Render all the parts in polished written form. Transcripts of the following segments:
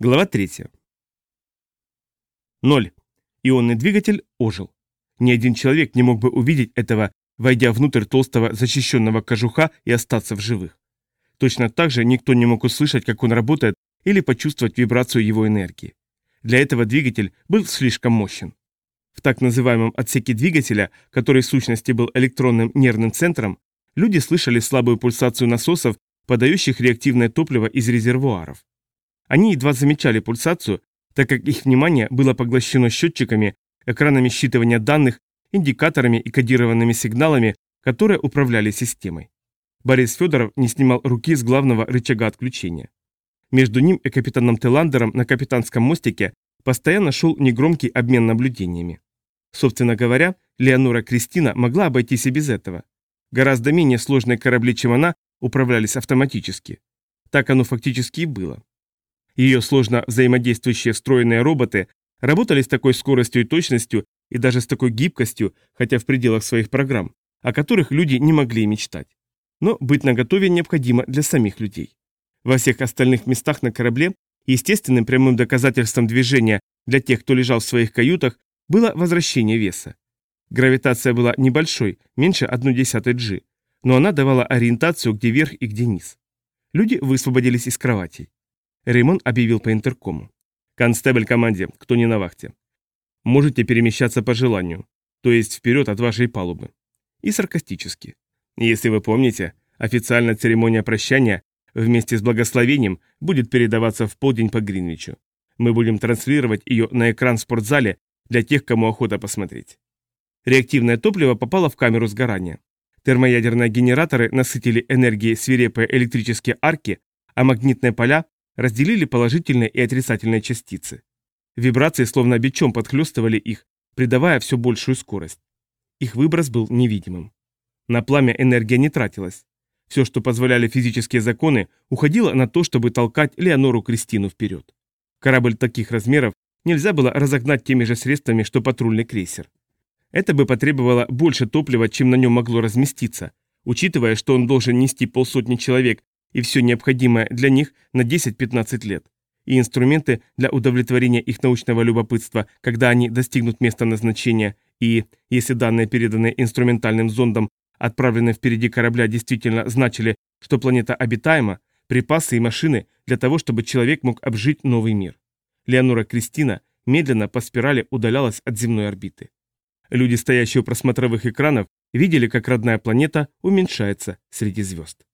Глава 3. 0. Ионный двигатель ожил. Ни один человек не мог бы увидеть этого, войдя внутрь толстого защищенного кожуха и остаться в живых. Точно так же никто не мог услышать, как он работает, или почувствовать вибрацию его энергии. Для этого двигатель был слишком мощен. В так называемом отсеке двигателя, который в сущности был электронным нервным центром, люди слышали слабую пульсацию насосов, подающих реактивное топливо из резервуаров. Они едва замечали пульсацию, так как их внимание было поглощено счетчиками, экранами считывания данных, индикаторами и кодированными сигналами, которые управляли системой. Борис Федоров не снимал руки с главного рычага отключения. Между ним и капитаном Теландером на капитанском мостике постоянно шел негромкий обмен наблюдениями. Собственно говоря, Леонора Кристина могла обойтись и без этого. Гораздо менее сложные корабли, чем она, управлялись автоматически. Так оно фактически и было. Ее сложно взаимодействующие встроенные роботы работали с такой скоростью и точностью, и даже с такой гибкостью, хотя в пределах своих программ, о которых люди не могли и мечтать. Но быть наготове необходимо для самих людей. Во всех остальных местах на корабле естественным прямым доказательством движения для тех, кто лежал в своих каютах, было возвращение веса. Гравитация была небольшой, меньше 0,1 G, но она давала ориентацию, где верх и где низ. Люди высвободились из кроватей. Реймон объявил по интеркому. «Констебль команде, кто не на вахте. Можете перемещаться по желанию, то есть вперед от вашей палубы». И саркастически. «Если вы помните, официальная церемония прощания вместе с благословением будет передаваться в полдень по Гринвичу. Мы будем транслировать ее на экран в спортзале для тех, кому охота посмотреть». Реактивное топливо попало в камеру сгорания. Термоядерные генераторы насытили энергией свирепые электрические арки, а магнитные поля разделили положительные и отрицательные частицы. Вибрации словно бичом подхлестывали их, придавая все большую скорость. Их выброс был невидимым. На пламя энергия не тратилась. Все, что позволяли физические законы, уходило на то, чтобы толкать Леонору Кристину вперед. Корабль таких размеров нельзя было разогнать теми же средствами, что патрульный крейсер. Это бы потребовало больше топлива, чем на нем могло разместиться, учитывая, что он должен нести 50 человек и все необходимое для них на 10-15 лет, и инструменты для удовлетворения их научного любопытства, когда они достигнут места назначения, и, если данные, переданные инструментальным зондом, отправленные впереди корабля, действительно значили, что планета обитаема, припасы и машины для того, чтобы человек мог обжить новый мир. Леонора Кристина медленно по спирали удалялась от земной орбиты. Люди, стоящие у просмотровых экранов, видели, как родная планета уменьшается среди звезд.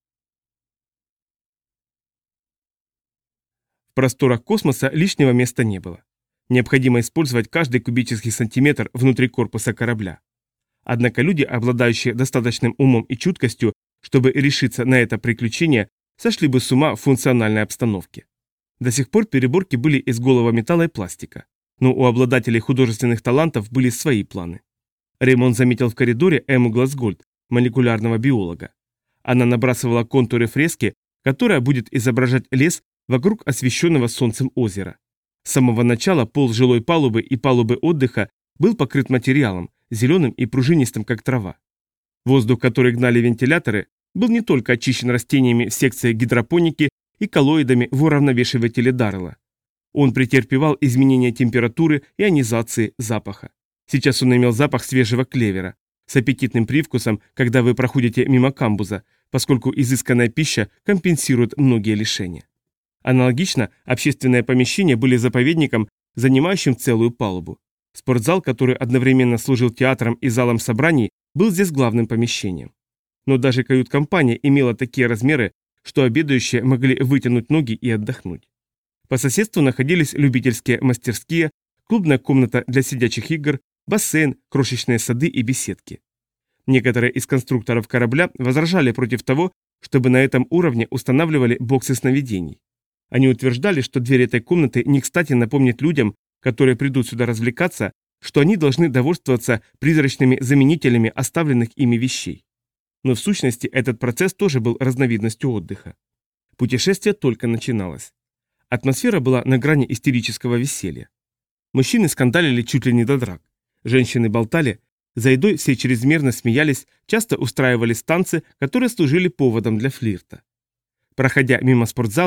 В просторах космоса лишнего места не было. Необходимо использовать каждый кубический сантиметр внутри корпуса корабля. Однако люди, обладающие достаточным умом и чуткостью, чтобы решиться на это приключение, сошли бы с ума в функциональной обстановке. До сих пор переборки были из голого металла и пластика, но у обладателей художественных талантов были свои планы. Реймон заметил в коридоре Эмму Глазгольд, молекулярного биолога. Она набрасывала контуры фрески, которая будет изображать лес вокруг освещенного солнцем озера. С самого начала пол жилой палубы и палубы отдыха был покрыт материалом, зеленым и пружинистым, как трава. Воздух, который гнали вентиляторы, был не только очищен растениями в секции гидропоники и коллоидами в уравновешивателе Даррелла. Он претерпевал изменения температуры, ионизации, запаха. Сейчас он имел запах свежего клевера, с аппетитным привкусом, когда вы проходите мимо камбуза, поскольку изысканная пища компенсирует многие лишения. Аналогично, общественные помещения были заповедником, занимающим целую палубу. Спортзал, который одновременно служил театром и залом собраний, был здесь главным помещением. Но даже кают-компания имела такие размеры, что обедающие могли вытянуть ноги и отдохнуть. По соседству находились любительские мастерские, клубная комната для сидячих игр, бассейн, крошечные сады и беседки. Некоторые из конструкторов корабля возражали против того, чтобы на этом уровне устанавливали боксы сновидений. Они утверждали, что дверь этой комнаты не кстати напомнит людям, которые придут сюда развлекаться, что они должны довольствоваться призрачными заменителями оставленных ими вещей. Но в сущности этот процесс тоже был разновидностью отдыха. Путешествие только начиналось. Атмосфера была на грани истерического веселья. Мужчины скандалили чуть ли не до драк. Женщины болтали, за едой все чрезмерно смеялись, часто устраивали танцы, которые служили поводом для флирта. Проходя мимо спортзала,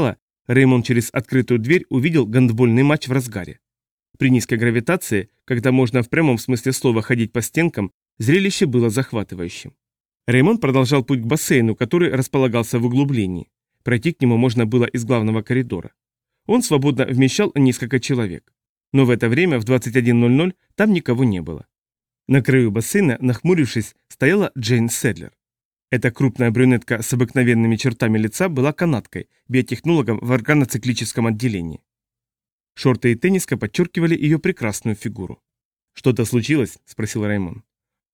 Реймонд через открытую дверь увидел гандбольный матч в разгаре. При низкой гравитации, когда можно в прямом смысле слова ходить по стенкам, зрелище было захватывающим. Реймонд продолжал путь к бассейну, который располагался в углублении. Пройти к нему можно было из главного коридора. Он свободно вмещал несколько человек. Но в это время, в 21:00, там никого не было. На краю бассейна, нахмурившись, стояла Джейн Седлер. Эта крупная брюнетка с обыкновенными чертами лица была канадкой, биотехнологом в органоциклическом отделении. Шорты и тенниска подчеркивали ее прекрасную фигуру. «Что-то случилось?» – спросил Раймон.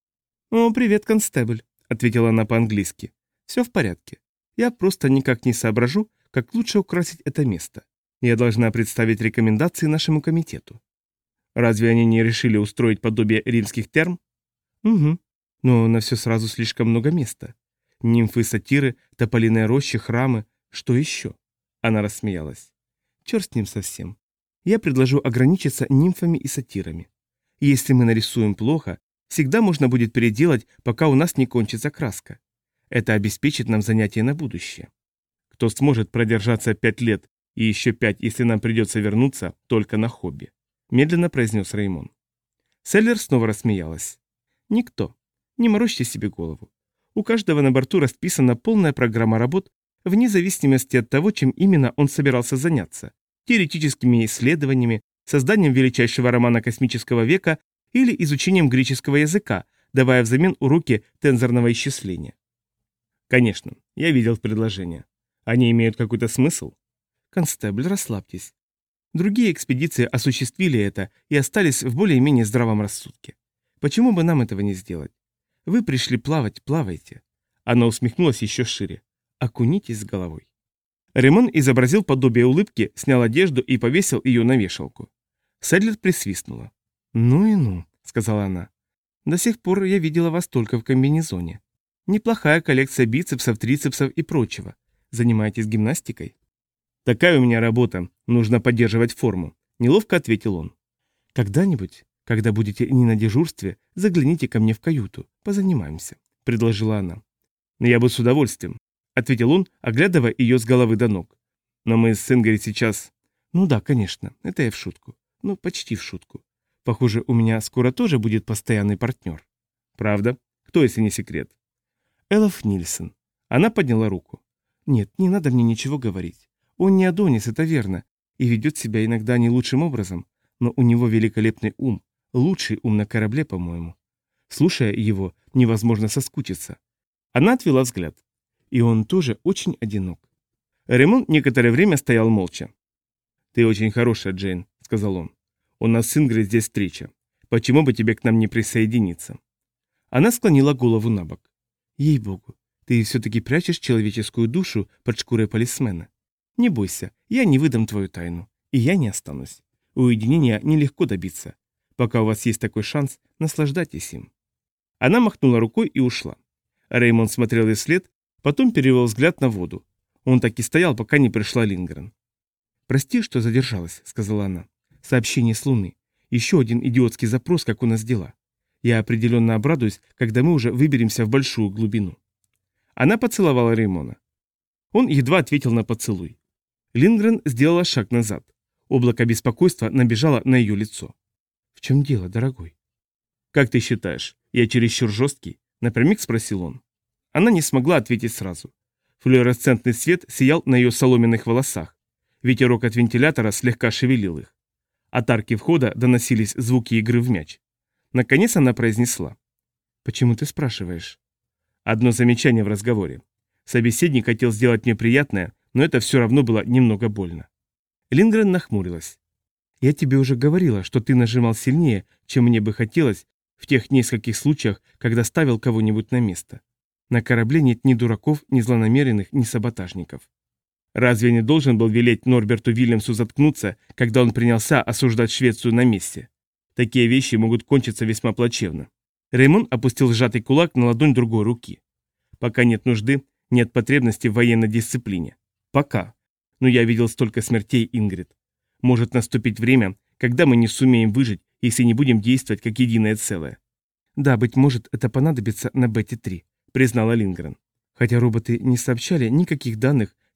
«О, привет, констебль», – ответила она по-английски. «Все в порядке. Я просто никак не соображу, как лучше украсить это место. Я должна представить рекомендации нашему комитету». «Разве они не решили устроить подобие римских терм?» «Угу. Но на все сразу слишком много места. Нимфы, сатиры, тополиные рощи, храмы. Что еще?» Она рассмеялась. «Черт с ним совсем. Я предложу ограничиться нимфами и сатирами. Если мы нарисуем плохо, всегда можно будет переделать, пока у нас не кончится краска. Это обеспечит нам занятие на будущее. Кто сможет продержаться 5 лет и еще 5, если нам придется вернуться, только на хобби», — медленно произнес Реймон. Селлер снова рассмеялась. «Никто. Не морочьте себе голову. У каждого на борту расписана полная программа работ, вне зависимости от того, чем именно он собирался заняться. Теоретическими исследованиями, созданием величайшего романа космического века или изучением греческого языка, давая взамен уроки тензорного исчисления. Конечно, я видел предложения. Они имеют какой-то смысл? Констебль, расслабьтесь. Другие экспедиции осуществили это и остались в более-менее здравом рассудке. Почему бы нам этого не сделать? Вы пришли плавать, плавайте. Она усмехнулась еще шире. Окунитесь с головой. Ремон изобразил подобие улыбки, снял одежду и повесил ее на вешалку. Седлер присвистнула. «Ну и ну», — сказала она. «До сих пор я видела вас только в комбинезоне. Неплохая коллекция бицепсов, трицепсов и прочего. Занимаетесь гимнастикой?» «Такая у меня работа. Нужно поддерживать форму», — неловко ответил он. «Когда-нибудь, когда будете не на дежурстве, загляните ко мне в каюту. Позанимаемся», — предложила она. «Я бы с удовольствием», — ответил он, оглядывая ее с головы до ног. «Но мы с Ингой сейчас...» «Ну да, конечно, это я в шутку. Ну, почти в шутку. Похоже, у меня скоро тоже будет постоянный партнер». «Правда? Кто, если не секрет?» «Элоф Нильсон». Она подняла руку. «Нет, не надо мне ничего говорить. Он не Адонис, это верно, и ведет себя иногда не лучшим образом, но у него великолепный ум, лучший ум на корабле, по-моему. Слушая его, невозможно соскучиться». Она отвела взгляд. И он тоже очень одинок. Ремон некоторое время стоял молча. «Ты очень хорошая, Джейн», — сказал он. «У нас с Ингрой здесь встреча. Почему бы тебе к нам не присоединиться?» Она склонила голову на бок. «Ей-богу, ты все-таки прячешь человеческую душу под шкурой полисмена. Не бойся, я не выдам твою тайну, и я не останусь. Уединения нелегко добиться. Пока у вас есть такой шанс, наслаждайтесь им». Она махнула рукой и ушла. Реймонд смотрел ей вслед, потом перевел взгляд на воду. Он так и стоял, пока не пришла Линдгрен. «Прости, что задержалась», — сказала она. «Сообщение с Луны. Еще один идиотский запрос, как у нас дела. Я определенно обрадуюсь, когда мы уже выберемся в большую глубину». Она поцеловала Реймона. Он едва ответил на поцелуй. Линдгрен сделала шаг назад. Облако беспокойства набежало на ее лицо. «В чем дело, дорогой?» «Как ты считаешь, я чересчур жесткий?» — напрямик спросил он. Она не смогла ответить сразу. Флуоресцентный свет сиял на ее соломенных волосах. Ветерок от вентилятора слегка шевелил их. От арки входа доносились звуки игры в мяч. Наконец она произнесла. «Почему ты спрашиваешь?» Одно замечание в разговоре. Собеседник хотел сделать мне приятное, но это все равно было немного больно. Линдгрен нахмурилась. «Я тебе уже говорила, что ты нажимал сильнее, чем мне бы хотелось в тех нескольких случаях, когда ставил кого-нибудь на место. На корабле нет ни дураков, ни злонамеренных, ни саботажников. Разве не должен был велеть Норберту Вильямсу заткнуться, когда он принялся осуждать Швецию на месте? Такие вещи могут кончиться весьма плачевно». Реймон опустил сжатый кулак на ладонь другой руки. «Пока нет нужды, нет потребности в военной дисциплине. Пока. Но я видел столько смертей, Ингрид. Может наступить время, когда мы не сумеем выжить, если не будем действовать как единое целое». «Да, быть может, это понадобится на Бетти-3», признала Линдгрен. Хотя роботы не сообщали никаких данных,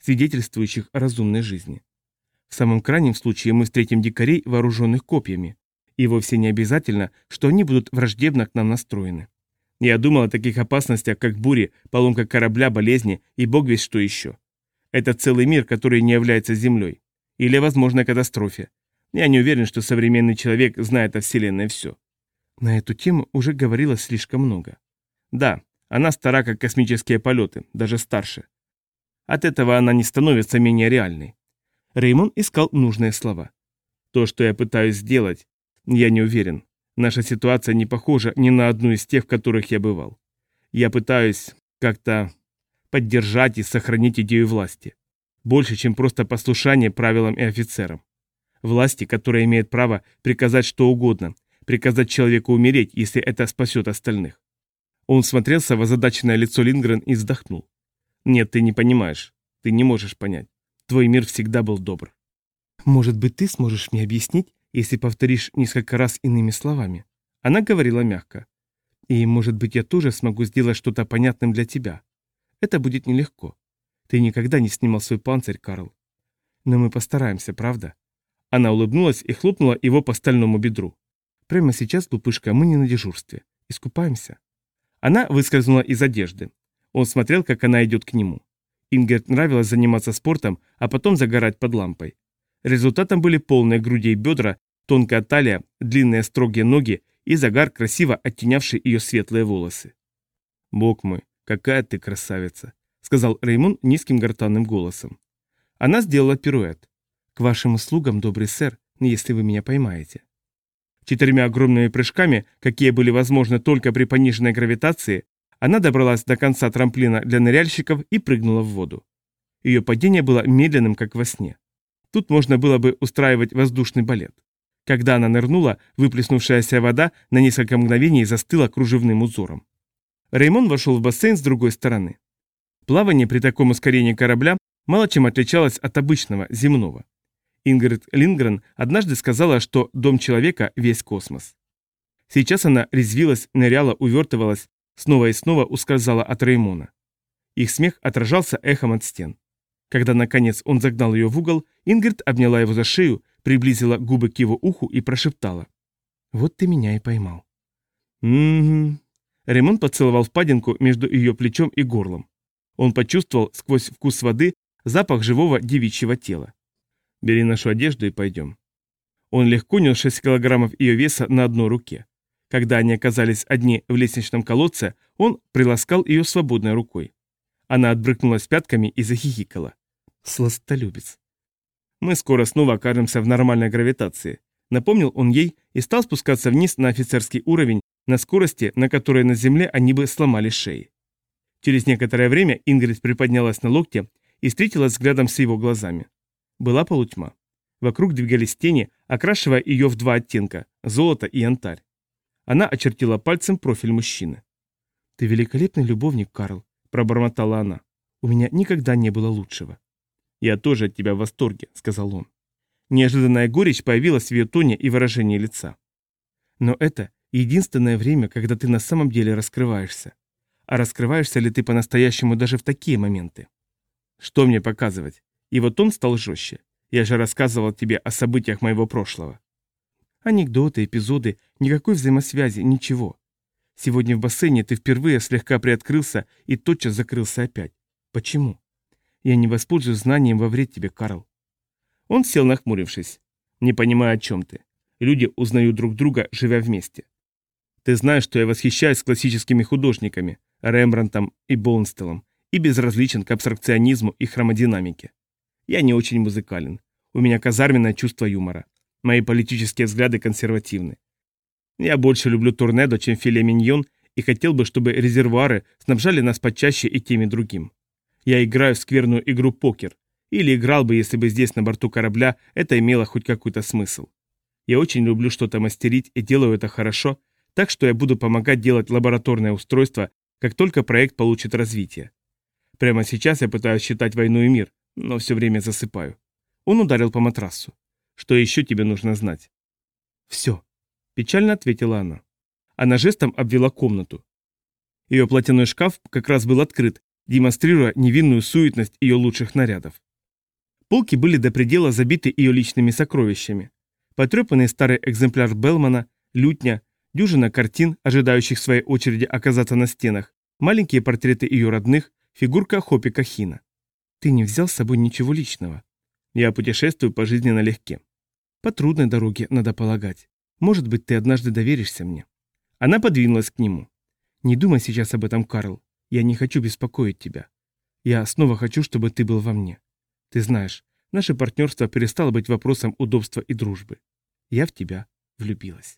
свидетельствующих о разумной жизни. В самом крайнем случае мы встретим дикарей, вооруженных копьями. И вовсе не обязательно, что они будут враждебно к нам настроены. Я думал о таких опасностях, как бури, поломка корабля, болезни и бог весть что еще. Это целый мир, который не является Землей. Или о возможной катастрофе. Я не уверен, что современный человек знает о Вселенной все. На эту тему уже говорилось слишком много. Да, она стара, как космические полеты, даже старше. От этого она не становится менее реальной. Реймон искал нужные слова. То, что я пытаюсь сделать, я не уверен. Наша ситуация не похожа ни на одну из тех, в которых я бывал. Я пытаюсь как-то поддержать и сохранить идею власти. Больше, чем просто послушание правилам и офицерам. Власти, которая имеет право приказать что угодно, приказать человеку умереть, если это спасет остальных. Он смотрелся в озадаченное лицо Линдгрен и вздохнул. Нет, ты не понимаешь. Ты не можешь понять. Твой мир всегда был добр. Может быть, ты сможешь мне объяснить, если повторишь несколько раз иными словами. Она говорила мягко. И, может быть, я тоже смогу сделать что-то понятным для тебя. Это будет нелегко. Ты никогда не снимал свой панцирь, Карл. Но мы постараемся, правда? Она улыбнулась и хлопнула его по стальному бедру. Прямо сейчас, глупышка, мы не на дежурстве. Искупаемся. Она выскользнула из одежды. Он смотрел, как она идет к нему. Ингерт нравилось заниматься спортом, а потом загорать под лампой. Результатом были полные груди и бедра, тонкая талия, длинные строгие ноги и загар, красиво оттенявший ее светлые волосы. «Бог мой, какая ты красавица!» — сказал Реймон низким гортанным голосом. Она сделала пируэт. «К вашим услугам, добрый сэр, если вы меня поймаете». 4 огромными прыжками, какие были возможны только при пониженной гравитации, она добралась до конца трамплина для ныряльщиков и прыгнула в воду. Ее падение было медленным, как во сне. Тут можно было бы устраивать воздушный балет. Когда она нырнула, выплеснувшаяся вода на несколько мгновений застыла кружевным узором. Реймон вошел в бассейн с другой стороны. Плавание при таком ускорении корабля мало чем отличалось от обычного, земного. Ингрид Линдгрен однажды сказала, что дом человека – весь космос. Сейчас она резвилась, ныряла, увертывалась, снова и снова ускользала от Реймона. Их смех отражался эхом от стен. Когда, наконец, он загнал ее в угол, Ингрид обняла его за шею, приблизила губы к его уху и прошептала. «Вот ты меня и поймал». «М-м-м». Реймон поцеловал впадинку между ее плечом и горлом. Он почувствовал сквозь вкус воды запах живого девичьего тела. «Бери нашу одежду и пойдем». Он легко нес 6 килограммов ее веса на одной руке. Когда они оказались одни в лестничном колодце, он приласкал ее свободной рукой. Она отбрыкнулась пятками и захихикала. «Сластолюбец». «Мы скоро снова окажемся в нормальной гравитации», — напомнил он ей и стал спускаться вниз на офицерский уровень на скорости, на которой на земле они бы сломали шеи. Через некоторое время Ингрид приподнялась на локте и встретилась взглядом с его глазами. Была полутьма. Вокруг двигались тени, окрашивая ее в 2 оттенка – золото и янтарь. Она очертила пальцем профиль мужчины. «Ты великолепный любовник, Карл», – пробормотала она. «У меня никогда не было лучшего». «Я тоже от тебя в восторге», – сказал он. Неожиданная горечь появилась в ее тоне и выражении лица. «Но это единственное время, когда ты на самом деле раскрываешься. А раскрываешься ли ты по-настоящему даже в такие моменты?» «Что мне показывать?» Его тон стал жестче. «Я же рассказывал тебе о событиях моего прошлого». «Анекдоты, эпизоды, никакой взаимосвязи, ничего. Сегодня в бассейне ты впервые слегка приоткрылся и тотчас закрылся опять. Почему? Я не воспользуюсь знанием во вред тебе, Карл». Он сел, нахмурившись. «Не понимаю, о чем ты. Люди узнают друг друга, живя вместе. Ты знаешь, что я восхищаюсь классическими художниками, Рембрандтом и Боунстеллом, и безразличен к абстракционизму и хромодинамике. Я не очень музыкален. У меня казарменное чувство юмора. Мои политические взгляды консервативны. Я больше люблю торнадо, чем филе миньон, и хотел бы, чтобы резервуары снабжали нас почаще и тем и другим. Я играю в скверную игру покер. Или играл бы, если бы здесь на борту корабля это имело хоть какой-то смысл. Я очень люблю что-то мастерить и делаю это хорошо, так что я буду помогать делать лабораторное устройство, как только проект получит развитие. Прямо сейчас я пытаюсь считать «Войну и мир», но все время засыпаю. Он ударил по матрасу. «Что еще тебе нужно знать?» «Все», – печально ответила она. Она жестом обвела комнату. Ее платяной шкаф как раз был открыт, демонстрируя невинную суетность ее лучших нарядов. Полки были до предела забиты ее личными сокровищами. Потрепанный старый экземпляр Белмана, лютня, дюжина картин, ожидающих своей очереди оказаться на стенах, маленькие портреты ее родных, фигурка Хопи Кахина. «Ты не взял с собой ничего личного?» «Я путешествую по жизни налегке». «По трудной дороге, надо полагать. Может быть, ты однажды доверишься мне». Она подвинулась к нему. «Не думай сейчас об этом, Карл. Я не хочу беспокоить тебя. Я снова хочу, чтобы ты был во мне. Ты знаешь, наше партнерство перестало быть вопросом удобства и дружбы. Я в тебя влюбилась».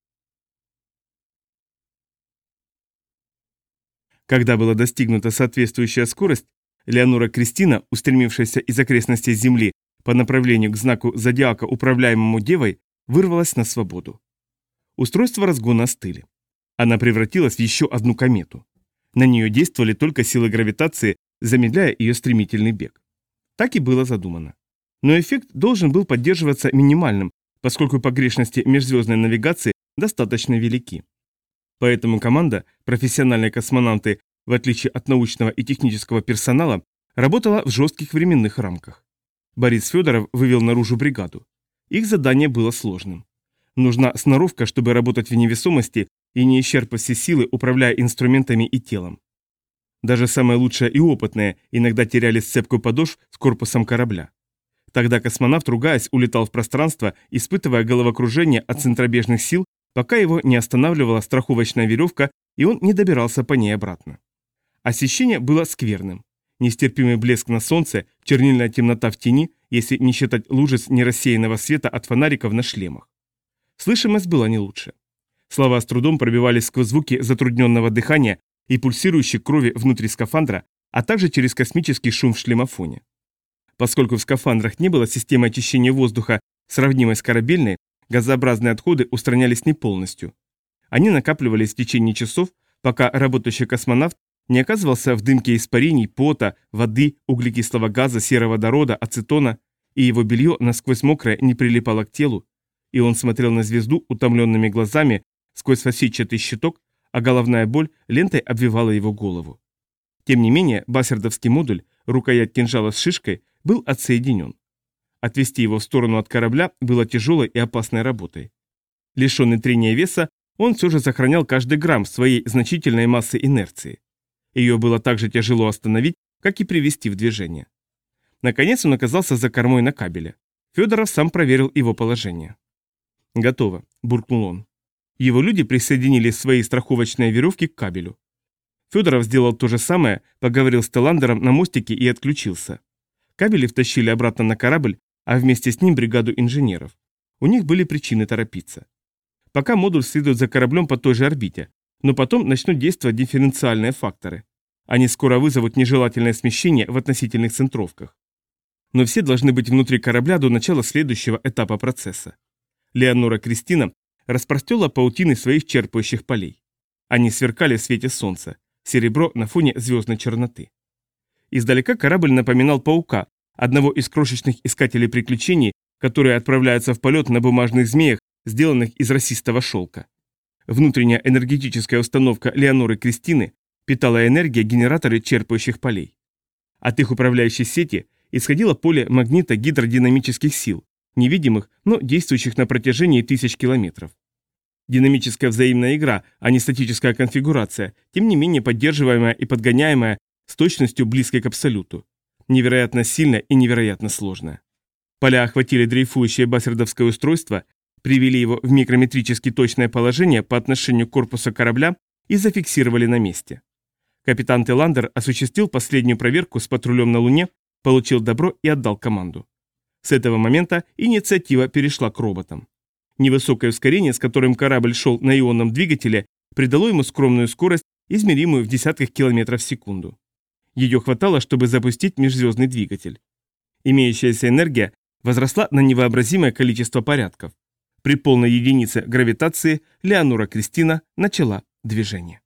Когда была достигнута соответствующая скорость, Леонора Кристина, устремившаяся из окрестностей Земли по направлению к знаку зодиака, управляемому Девой, вырвалась на свободу. Устройства разгона остыли. Она превратилась в еще одну комету. На нее действовали только силы гравитации, замедляя ее стремительный бег. Так и было задумано. Но эффект должен был поддерживаться минимальным, поскольку погрешности межзвездной навигации достаточно велики. Поэтому команда, профессиональные космонавты, в отличие от научного и технического персонала, работала в жестких временных рамках. Борис Федоров вывел наружу бригаду. Их задание было сложным. Нужна сноровка, чтобы работать в невесомости и не исчерпав все силы, управляя инструментами и телом. Даже самые лучшие и опытные иногда теряли сцепку подошв с корпусом корабля. Тогда космонавт, ругаясь, улетал в пространство, испытывая головокружение от центробежных сил, пока его не останавливала страховочная веревка, и он не добирался по ней обратно. Освещение было скверным. Нестерпимый блеск на солнце, чернильная темнота в тени, если не считать лужиц нерассеянного света от фонариков на шлемах. Слышимость была не лучше. Слова с трудом пробивались сквозь звуки затрудненного дыхания и пульсирующей крови внутри скафандра, а также через космический шум в шлемофоне. Поскольку в скафандрах не было системы очищения воздуха, сравнимой с корабельной, газообразные отходы устранялись не полностью. Они накапливались в течение часов, пока работающий космонавт не оказывался в дымке испарений, пота, воды, углекислого газа, сероводорода, ацетона, и его белье насквозь мокрое не прилипало к телу, и он смотрел на звезду утомленными глазами сквозь фасетчатый щиток, а головная боль лентой обвивала его голову. Тем не менее, бассердовский модуль, рукоять кинжала с шишкой, был отсоединен. Отвести его в сторону от корабля было тяжелой и опасной работой. Лишенный трения веса, он все же сохранял каждый грамм своей значительной массы инерции. Ее было так же тяжело остановить, как и привести в движение. Наконец он оказался за кормой на кабеле. Федоров сам проверил его положение. «Готово», – буркнул он. Его люди присоединили свои страховочные веревки к кабелю. Федоров сделал то же самое, поговорил с Теландером на мостике и отключился. Кабели втащили обратно на корабль, а вместе с ним бригаду инженеров. У них были причины торопиться. Пока модуль следует за кораблем по той же орбите, но потом начнут действовать дифференциальные факторы. Они скоро вызовут нежелательное смещение в относительных центровках. Но все должны быть внутри корабля до начала следующего этапа процесса. Леонора Кристина распростела паутины своих черпающих полей. Они сверкали в свете солнца, серебро на фоне звездной черноты. Издалека корабль напоминал паука, одного из крошечных искателей приключений, которые отправляются в полет на бумажных змеях, сделанных из росистого шелка. Внутренняя энергетическая установка Леоноры Кристины питала энергия генераторы черпающих полей. От их управляющей сети исходило поле магнито-гидродинамических сил, невидимых, но действующих на протяжении тысяч километров. Динамическая взаимная игра, а не статическая конфигурация, тем не менее поддерживаемая и подгоняемая с точностью близкой к абсолюту. Невероятно сильная и невероятно сложная. Поля охватили дрейфующее бассердовское устройство, привели его в микрометрически точное положение по отношению к корпусу корабля и зафиксировали на месте. Капитан Теландер осуществил последнюю проверку с патрулем на Луне, получил добро и отдал команду. С этого момента инициатива перешла к роботам. Невысокое ускорение, с которым корабль шел на ионном двигателе, придало ему скромную скорость, измеримую в десятках километров в секунду. Ее хватало, чтобы запустить межзвездный двигатель. Имеющаяся энергия возросла на невообразимое количество порядков. При полной единице гравитации Леонора Кристина начала движение.